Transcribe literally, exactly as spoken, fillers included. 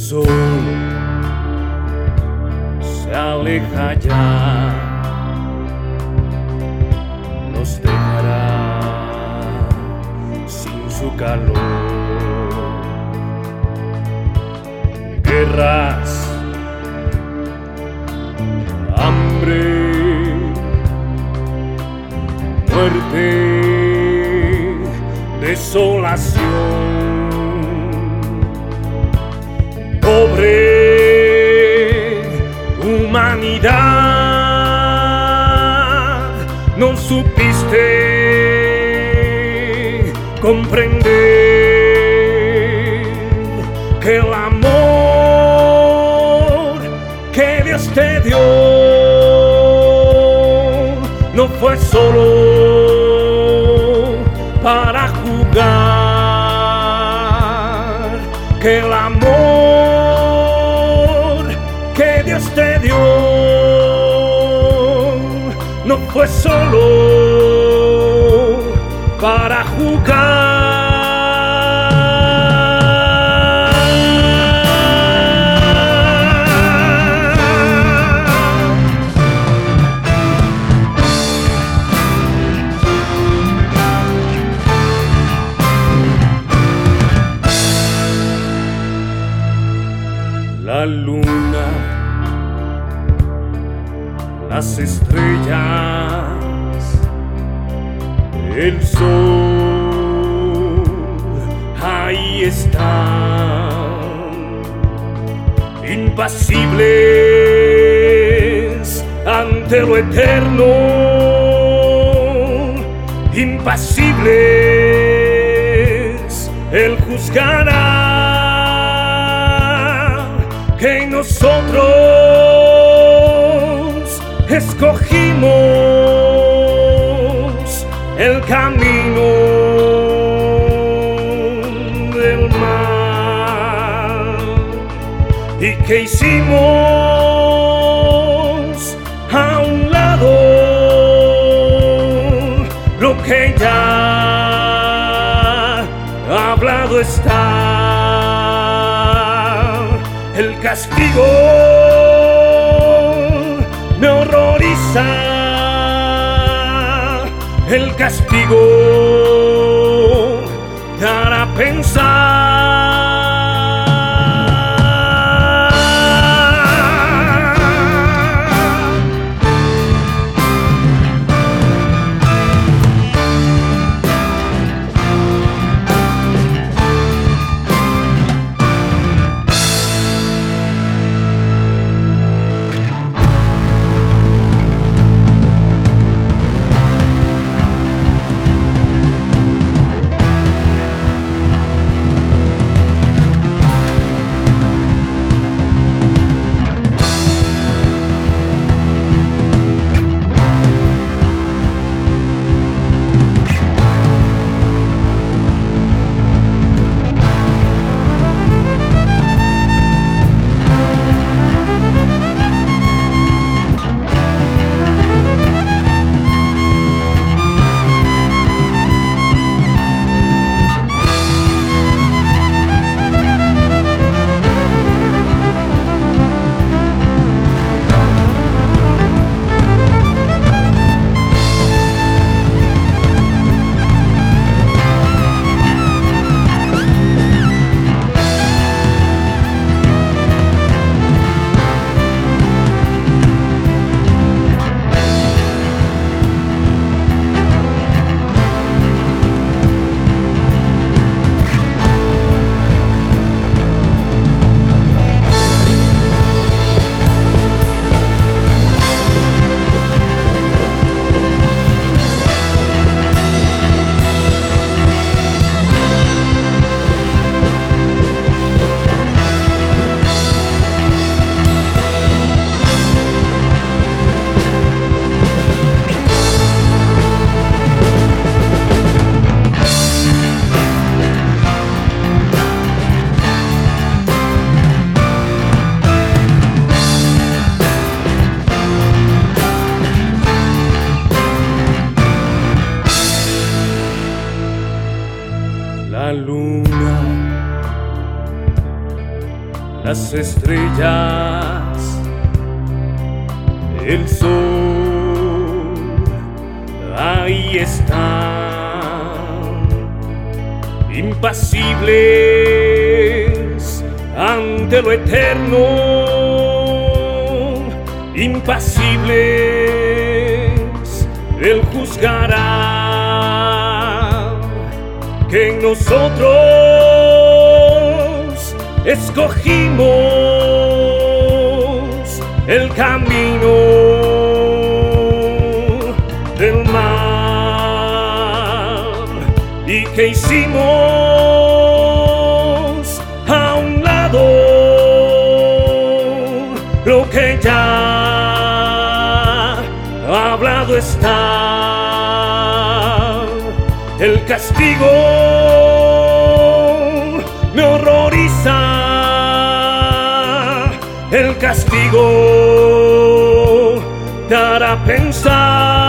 sol se aleja ya, nos dejará sin su calor. Guerras, hambre, muerte, desolación. Pobre humanidad, no supiste comprender que el amor que Dios te dio no fue solo para jugar, que el amor que Dios te dio no fue solo para jugar. La luna, las estrellas, el sol, ahí están, impasibles ante lo eterno, impasibles, Él juzgará. Que nosotros escogimos el camino del mal y que hicimos a un lado lo que ya hablado está. El castigo me horroriza, el castigo te hará pensar. las estrellas, el sol, ahí están, impasibles ante lo eterno, impasibles, Él juzgará que en nosotros escogimos el camino del mal y que hicimos a un lado lo que ya hablado está. El castigo me horroriza, el castigo te hará pensar.